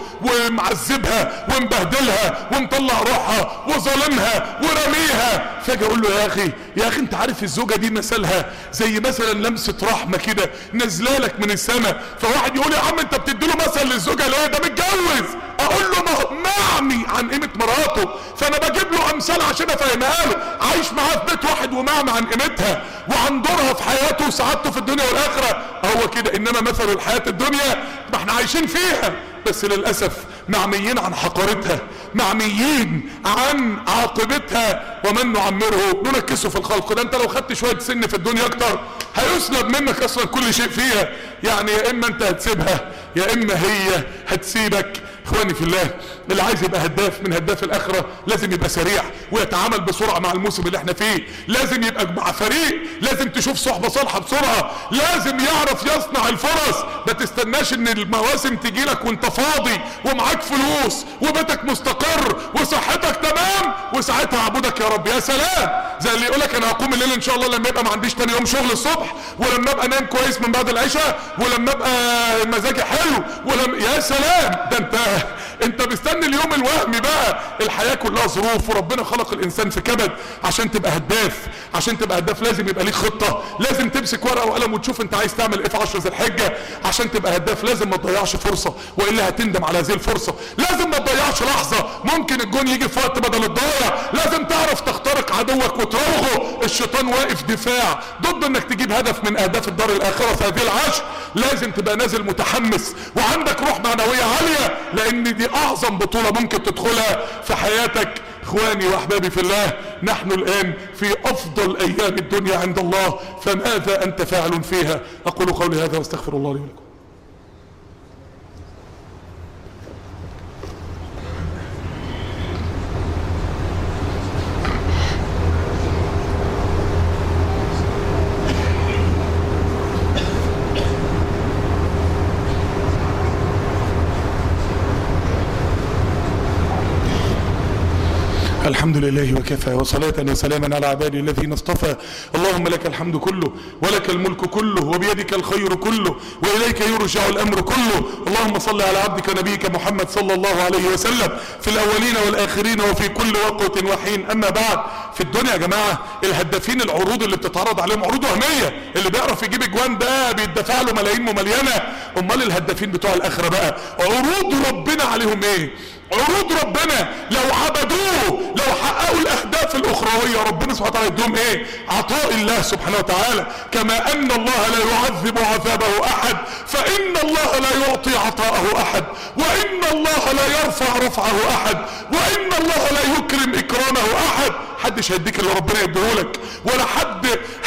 Speaker 1: ومعذبها ومبهدلها ومطلع روحها وظالمها ورميها، فجأة اقول له يا اخي انت عارف الزوجة دي مثلها زي مثلا لمسة رحمة كده نزلالك من السماء. فواحد يقول يا عم انت بتديله مثل للزوجة ليه؟ ده متجوز. اقول له معمي عن قيمة مراته، فانا بجيب له امثال عشان افهمها له. عايش معاه في بيت واحد ومعمي عن قيمتها وعن دورها في حياته وسعادته في الدنيا والاخرة. هو كده، انما مثل الحياة الدنيا ما احنا عايشين فيها بس للأسف معميين عن حقارتها، معميين عن عاقبتها. ومن نعمره ننكسه في الخلق. ده انت لو خدت شوية سن في الدنيا اكتر هيسلب منك اصلا كل شيء فيها. يعني يا اما انت هتسيبها يا اما هي هتسيبك. اخواني في الله، اللي عايز يبقى هداف من هداف الاخره لازم يبقى سريع ويتعامل بسرعه مع الموسم اللي احنا فيه. لازم يبقى مع فريق، لازم تشوف صحبه صالحه بسرعه، لازم يعرف يصنع الفرص. ما تستناش ان المواسم تجي لك وانت فاضي ومعاك فلوس وبيتك مستقر وصحتك تمام وساعتها اعبدك يا رب. يا سلام، زي اللي يقولك انا هقوم الليل ان شاء الله لما يبقى ما عنديش تاني يوم شغل الصبح، ولما ابقى نايم كويس من بعد العشاء، ولما ابقى مزاجي حلو، يا سلام. ده انت مستني اليوم الوهمي بقى. الحياة كلها ظروف، وربنا خلق الانسان في كبد. عشان تبقى هداف، عشان تبقى هداف لازم يبقى ليك خطة، لازم تمسك ورقة وقلم وتشوف انت عايز تعمل ايه في 10 ذي الحجة. عشان تبقى هداف لازم ما تضيعش فرصة والا هتندم على هذه الفرصة. لازم ما تضيعش لحظة، ممكن الجون يجي في وقت بدل الضايع. لازم تعرف تخترق عدوك وتراوغه. الشيطان واقف دفاع ضد انك تجيب هدف من اهداف الدار الاخرة في هذه العشر. لازم تبقى نازل متحمس وعندك روح معنوية عالية، لان دي اعظم بطولة ممكن تدخلها في حياتك. اخواني واحبابي في الله، نحن الان في افضل ايام الدنيا عند الله، فماذا انت فاعل فيها؟ اقول قولي هذا واستغفر الله لي ولكم. الحمد لله وكفى، وصلاة وسلاما على عباده الذين اصطفى. اللهم لك الحمد كله، ولك الملك كله، وبيدك الخير كله، وإليك يرجع الأمر كله. اللهم صل على عبدك ونبيك محمد صلى الله عليه وسلم في الأولين والآخرين وفي كل وقت وحين. أما بعد، في الدنيا يا جماعة الهدافين العروض اللي بتتعرض عليهم عروض وهمية، اللي بيعرف يجيب اجوان ده بيدفع له ملايين مملينة. امال الهدافين بتوع الآخرة بقى عروض ربنا عليهم ايه؟ عروض ربنا لو عبدوه، لو حققوا الاهداف الاخرويه، ربنا سبحانه وتعالى يديهم ايه؟ عطاء الله سبحانه وتعالى. كما ان الله لا يعذب عذابه احد، فان الله لا يعطي عطاءه احد، وان الله لا يرفع رفعه احد، وان الله لا يكرم اكرامه احد. حدش هيديك اللي ربنا يديهولك، ولا حد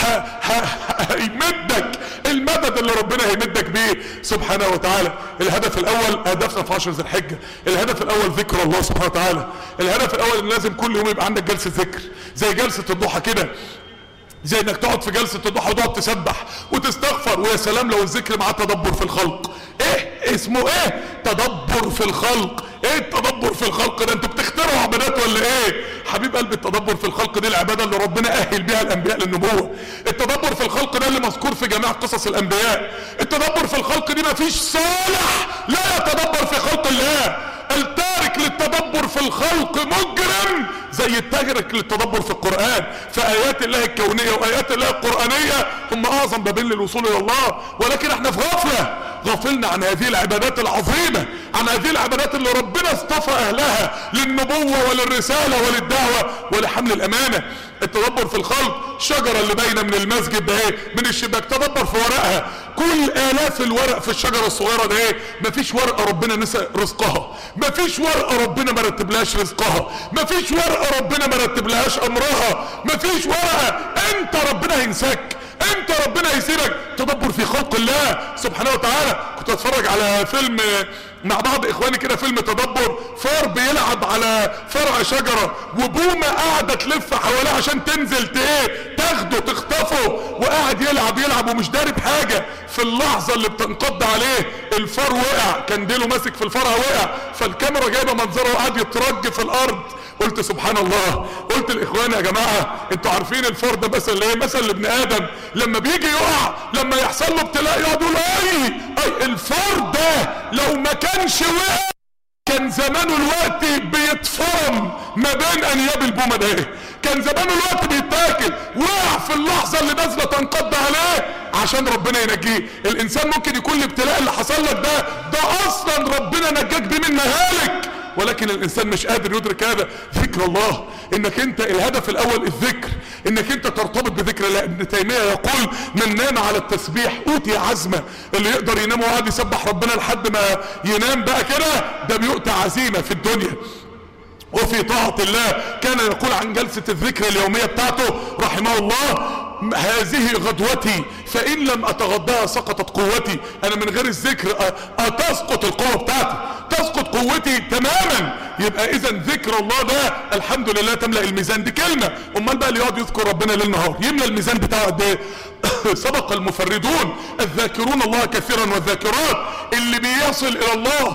Speaker 1: هيمدك المدد اللي ربنا هيمدك بيه سبحانه وتعالى. الهدف الاول، هدفنا في 10 ذي الحجه، الهدف الاول ذكر الله سبحانه وتعالى. الهدف الاول ان لازم كل يوم يبقى عندك جلسه ذكر، زي جلسه الضحى كده، زي انك تقعد في جلسه الضحى وتقعد تسبح وتستغفر. ويا سلام لو الذكر معاه تدبر في الخلق. ايه اسمه؟ ايه؟ تدبر في الخلق. ايه التدبر في الخلق ده؟ انتوا بتخترعوا عبادات ولا ايه؟ حبيب قلبي، التدبر في الخلق دي العباده اللي ربنا اهل بها الانبياء للنبوه. التدبر في الخلق ده اللي مذكور في جميع قصص الانبياء. التدبر في الخلق دي مفيش صالح لا يتدبر في خلق الله. التارك للتدبر في الخلق مجرم زي التارك للتدبر في القرآن. فآيات الله الكونية وآيات الله القرآنية هم أعظم بابين للوصول إلى الله، ولكن احنا في غفلة، غفلنا عن هذه العبادات العظيمة، عن هذه العبادات اللي ربنا اصطفى أهلها للنبوة وللرسالة وللدعوة ولحمل الأمانة. التدبر في الخلق، الشجرة اللي باينة من المسجد ده ايه؟ من الشباك، تدبر في ورقها. كل آلاف الورق في الشجرة الصغيرة ده ايه؟ مفيش ورقة ربنا نسى رزقها، مفيش ورقة ربنا ما رتبلهاش رزقها، مفيش ورقة ربنا ما رتبلهاش أمرها، مفيش ورقة. انت ربنا هينساك، انت ربنا هيسيبك. تدبر في خلق الله سبحانه وتعالى. كنت اتفرج على فيلم مع بعض اخواني كده، فيلم تدبر، فار بيلعب على فرع شجرة، وبومة قاعدة تلف حواليه عشان تنزل تاخده تخطفه، وقاعد يلعب ومش داري بحاجة. في اللحظة اللي بتنقض عليه الفار وقع، كان ديله ماسك في الفرع وقع، فالكاميرا جايبة منظره وقاعد يترج في الارض. قلت سبحان الله. قلت لاخواني يا جماعة، انتوا عارفين الفار ده مثل ايه؟ مثل لابن ادم لما بيجي يقع، لما يحصل له ابتلاء يقعد يقول اي الفار ده لو ما كانش وقع كان زمانه الوقت بيتفرم ما بين انياب البومه ده، كان زمانه الوقت بيتاكل. وقع في اللحظه اللي نازله تنقض عليه عشان ربنا ينجيه. الانسان ممكن يكون الابتلاء اللي حصل لك ده اصلا ربنا نجاك بيه من مهالك، ولكن الانسان مش قادر يدرك هذا. ذكر الله، انك انت الهدف الاول الذكر، انك انت ترتبط بذكر الله. ابن تيمية يقول: من نام على التسبيح اوتي عزمة. اللي يقدر ينام وقاعد يسبح ربنا لحد ما ينام بقى كده، ده بيؤتى عزيمة في الدنيا وفي طاعة الله. كان يقول عن جلسة الذكر اليومية بتاعته رحمه الله: هذه غدوتي فإن لم أتغداها سقطت قوتي. أنا من غير الذكر تسقط القوة بتاعتي، تسقط قوتي تماما. يبقى إذا ذكر الله ده الحمد لله تملأ الميزان. دي كلمة. أمال بقى اللي يقعد يذكر ربنا ليل نهار يملأ الميزان بتاعه قد إيه؟ سبق المفردون الذاكرون الله كثيرا والذاكرات. اللي بيصل إلى الله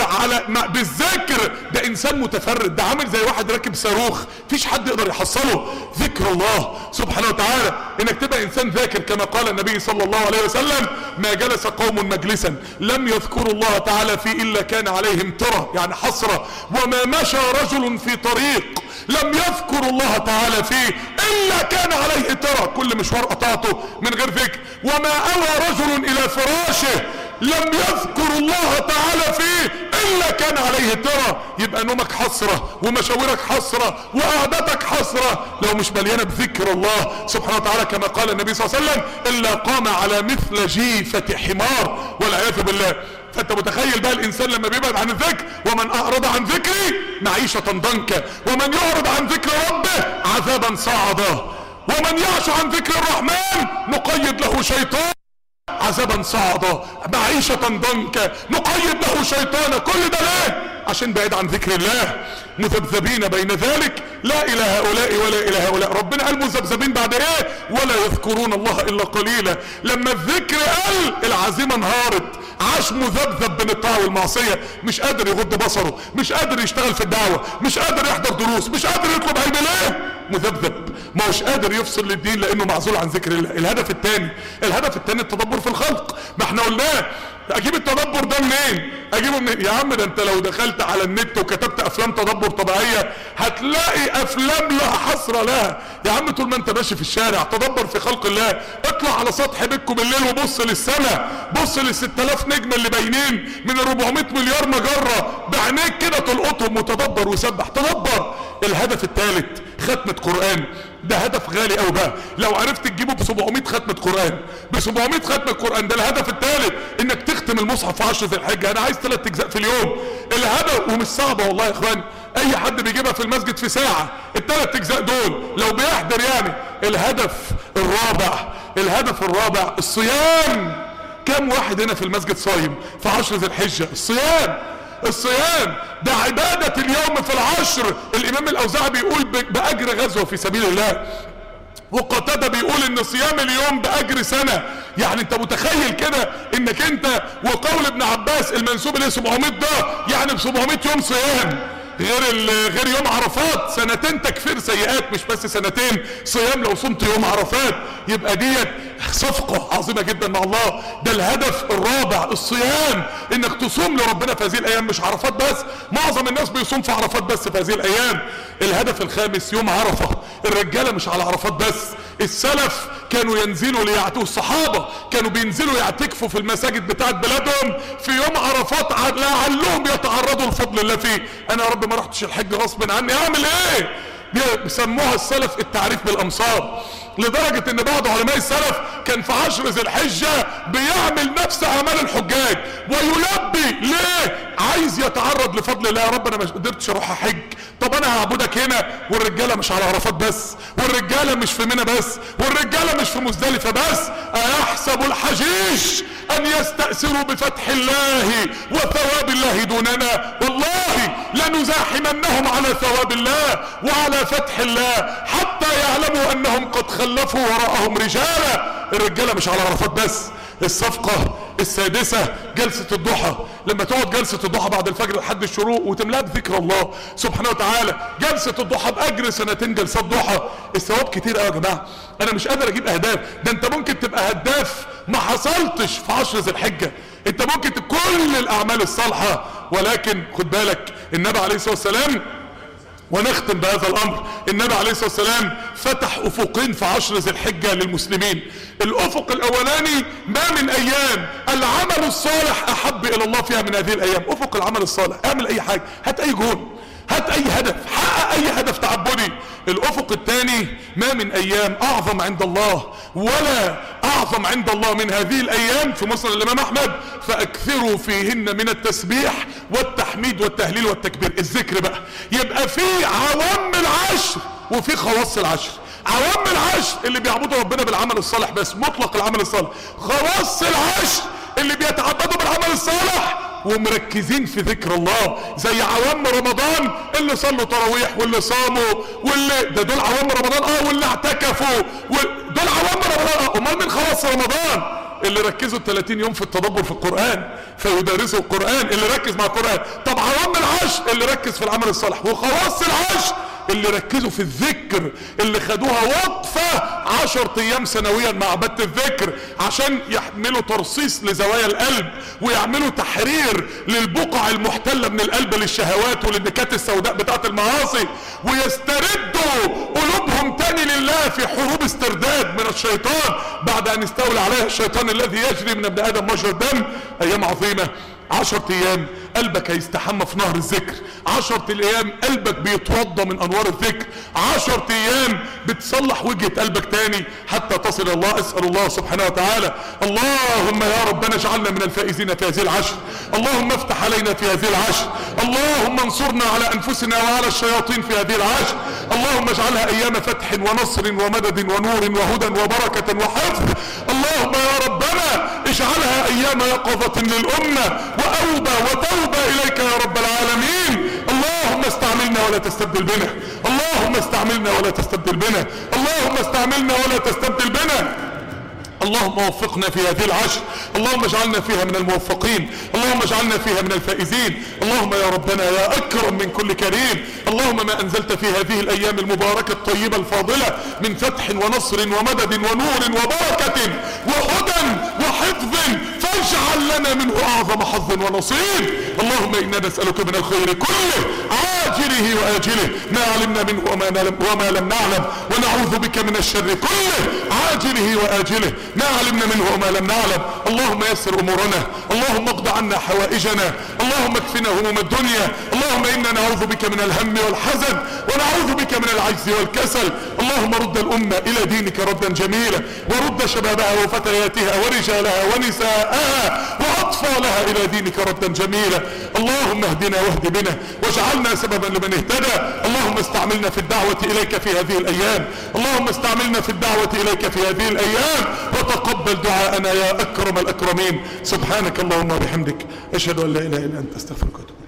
Speaker 1: بالذكر ده إنسان متفرد، ده عامل زي واحد راكب صاروخ مفيش حد يقدر يحصله. ذكر الله سبحانه وتعالى، انك تبقى انسان ذاكر. كما قال النبي صلى الله عليه وسلم: ما جلس قوم مجلسا لم يذكروا الله تعالى فيه الا كان عليهم ترى، يعني حسرة. وما مشى رجل في طريق لم يذكر الله تعالى فيه الا كان عليه ترى، كل مشوار قطعته من غير ذكر. وما اوى رجل الى فراشه لم يذكر الله تعالى فيه الا كان عليه ترى. يبقى نومك حسرة، ومشاورك حسرة، وقعدتك حسرة لو مش مليانة بذكر الله سبحانه وتعالى. كما قال النبي صلى الله عليه وسلم: الا قام على مثل جيفة حمار، والعياذ بالله. فانت متخيل بقى الانسان لما بيبعد عن الذكر: ومن اعرض عن ذكري معيشة ضنكا، ومن يعرض عن ذكر ربه عذابا صعدا، ومن يعش عن ذكر الرحمن نقيد له شيطان عذابا صعدا، معيشة ضنكا، نقيد له شيطانا. كل ده ليه؟ عشان بعيد عن ذكر الله. مذبذبين بين ذلك لا الى هؤلاء ولا الى هؤلاء. ربنا قال مذبذبين بعد ايه؟ ولا يذكرون الله الا قليلا. لما الذكر قل العزيمة انهارت، عاش مذبذب بين الطاعه والمعصيه، مش قادر يغض بصره، مش قادر يشتغل في الدعوه، مش قادر يحضر دروس، مش قادر يطلب علم. ليه؟ مذبذب، ما هوش قادر يفصل للدين لانه معزول عن ذكر الله. الهدف الثاني التدبر في الخلق. ما احنا قلناه، اجيب التدبر ده منين؟ اجيبه منين يا عم؟ ده انت لو دخلت على النت وكتبت افلام تدبر طبيعيه هتلاقي افلام لا حصر لها. يا عم طول ما انت ماشي في الشارع تدبر في خلق الله، اطلع على سطح بيتكم بالليل وبص للسماء، بص لل 6000 نجم اللي باينين من 400 مليار مجره بعينيك كده، تلقطهم وتدبر وسبح. تدبر. الهدف الثالث ختمة قرآن. ده هدف غالي قوي بقى، لو عرفت تجيبه ب 700 ختمة قرآن، ب 700 ختمة قرآن. ده الهدف الثالث، انك تختم المصحف في 10 ذي الحجة. انا عايز 3 اجزاء في اليوم. الهدف ومش صعبة والله يا اخوان، اي حد بيجيبها في المسجد في ساعة. ال3 اجزاء دول لو بيحضر يعني. الهدف الرابع الصيام. كم واحد هنا في المسجد صايم في 10 ذي الحجة؟ الصيام ده عبادة اليوم في العشر. الامام الاوزاعي بيقول باجر غزوة في سبيل الله، وقتادة بيقول ان صيام اليوم باجر سنة. يعني انت متخيل كده انك انت، وقول ابن عباس المنسوب اليه 700 ده يعني ب 700 يوم صيام، غير يوم عرفات 2 تكفير سيئات، مش بس 2 صيام. لو صمت يوم عرفات يبقى ديت صفقة عظيمة جدا مع الله. ده الهدف الرابع الصيام، انك تصوم لربنا في هذه الايام، مش عرفات بس. معظم الناس بيصوم في عرفات بس في هذه الايام. الهدف الخامس يوم عرفة. الرجالة مش على عرفات بس، السلف كانوا ينزلوا ليعتوا، الصحابة كانوا بينزلوا يعتكفوا في المساجد بتاعت بلادهم في يوم عرفات لعلهم يتعرضوا لفضل الله فيه. انا يا رب ما رحتش الحج غصب عني، اعمل ايه؟ بيسموها السلف التعريف بالامصار، لدرجة ان بعض علماء السلف كان في 10 ذي الحجة بيعمل نفس اعمال الحجاج ويلبي. ليه؟ عايز يتعرض لفضل الله. يا رب انا ما قدرتش اروح احج، طب انا هعبدك هنا. والرجالة مش على عرفات بس، والرجالة مش في منى بس، والرجالة مش في مزدلفة بس. ايحسب الحجيج ان يستأثروا بفتح الله وثواب الله دوننا؟ والله لنزاحمنهم على ثواب الله وعلى فتح الله حتى يعلموا انهم قد خلفوا وراءهم رجالا. الرجالة مش على عرفات بس. الصفقة السادسة جلسة الضحى. لما تقعد جلسة الضحى بعد الفجر لحد الشروق وتملاها بذكر الله سبحانه وتعالى، جلسة الضحى بأجر 2 جلسات ضحى. الثواب كتير قوي يا جماعة، انا مش قادر اجيب اهداف. ده انت ممكن تبقى هداف ما حصلتش في 10 ذي الحجة، انت ممكن كل الاعمال الصالحة. ولكن خد بالك النبي عليه الصلاة والسلام، ونختم بهذا الامر، النبي عليه الصلاة والسلام فتح افقين في 10 ذي الحجة للمسلمين. الافق الاولاني ما من ايام العمل الصالح احب الى الله فيها من هذه الايام. افق العمل الصالح، اعمل اي حاجة، هات اي جون، هات اي هدف، حقق اي هدف تعبدي. الافق الثاني ما من ايام اعظم عند الله ولا اعظم عند الله من هذه الايام في مسند الامام احمد، فاكثروا فيهن من التسبيح والتحميد والتهليل والتكبير. الذكر بقى يبقى في عوام العشر وفي خواص العشر. عوام العشر اللي بيعبدوا ربنا بالعمل الصالح بس، مطلق العمل الصالح. خواص العشر اللي بيتعبدوا بالعمل الصالح ومركزين في ذكر الله، زي عوام رمضان اللي صلوا تراويح واللي صاموا واللي دول عوام رمضان واللي اعتكفوا دول عوام رمضان. امال من خواص رمضان؟ اللي ركزوا 30 يوم في التدبر في القرآن فيدرسوا القرآن، اللي ركز مع القرآن. طب عوام العشر اللي ركز في العمل الصالح. وخواص العشر اللي ركزوا في الذكر، اللي خدوها وقفة 10 ايام سنويا مع عبادة الذكر عشان يحملوا ترصيص لزوايا القلب ويعملوا تحرير للبقع المحتلة من القلب للشهوات وللنكات السوداء بتاعت المعاصي، ويستردوا قلوبهم تاني لله في حروب استرداد من الشيطان بعد ان استولى عليها الشيطان الذي يجري من ابن ادم مجرى الدم. ايام عظيمة. 10 ايام قلبك هيستحمى في نهر الذكر، 10 ايام قلبك بيتوضى من انوار الذكر، 10 ايام بتصلح وجهة قلبك تاني حتى تصل الله. اسأل الله سبحانه وتعالى اللهم يا ربنا اجعلنا من الفائزين في هذه العشر، اللهم افتح علينا في هذه العشر، اللهم انصرنا على انفسنا وعلى الشياطين في هذه العشر، اللهم اجعلها ايام فتح ونصر ومدد ونور وهدى وبركة وحفظ، اللهم يا ربنا اجعلها ايام يقظة للامة واوبة وتوبة اليك يا رب العالمين. اللهم استعملنا ولا تستبدل بنا، اللهم استعملنا ولا تستبدل بنا، اللهم استعملنا ولا تستبدل بنا، اللهم وفقنا في هذه العشر، اللهم اجعلنا فيها من الموفقين، اللهم اجعلنا فيها من الفائزين. اللهم يا ربنا يا اكرم من كل كريم، اللهم ما انزلت في هذه الايام المباركة الطيبة الفاضلة من فتح ونصر ومدد ونور وبركة وهدى وحفظ فاجعل لنا منه اعظم حظ ونصيب. اللهم انا نسألك من الخير كله عاجله واجله ما علمنا منه وما لم نعلم، ونعوذ بك من الشر كله عاجله واجله ما علمنا منه وما لم نعلم. اللهم يسر امورنا، اللهم اقض عنا حوائجنا، اللهم اكفنا هموم الدنيا. اللهم انا نعوذ بك من الهم والحزن، ونعوذ بك من العجز والكسل. اللهم رد الامة الى دينك ردا جميلا، ورد شبابها وفتياتها ورجالها ونساءها واطفالها الى دينك ردا جميلا. اللهم اهدنا واهد بنا واجعلنا سببا لمن اهتدى. اللهم استعملنا في الدعوة اليك في هذه الايام، اللهم استعملنا في الدعوة اليك في هذه الايام، وتقبل دعاءنا يا اكرم الاكرمين. سبحانك اللهم وبحمدك اشهد ان لا اله الا انت استغفرك واتوب.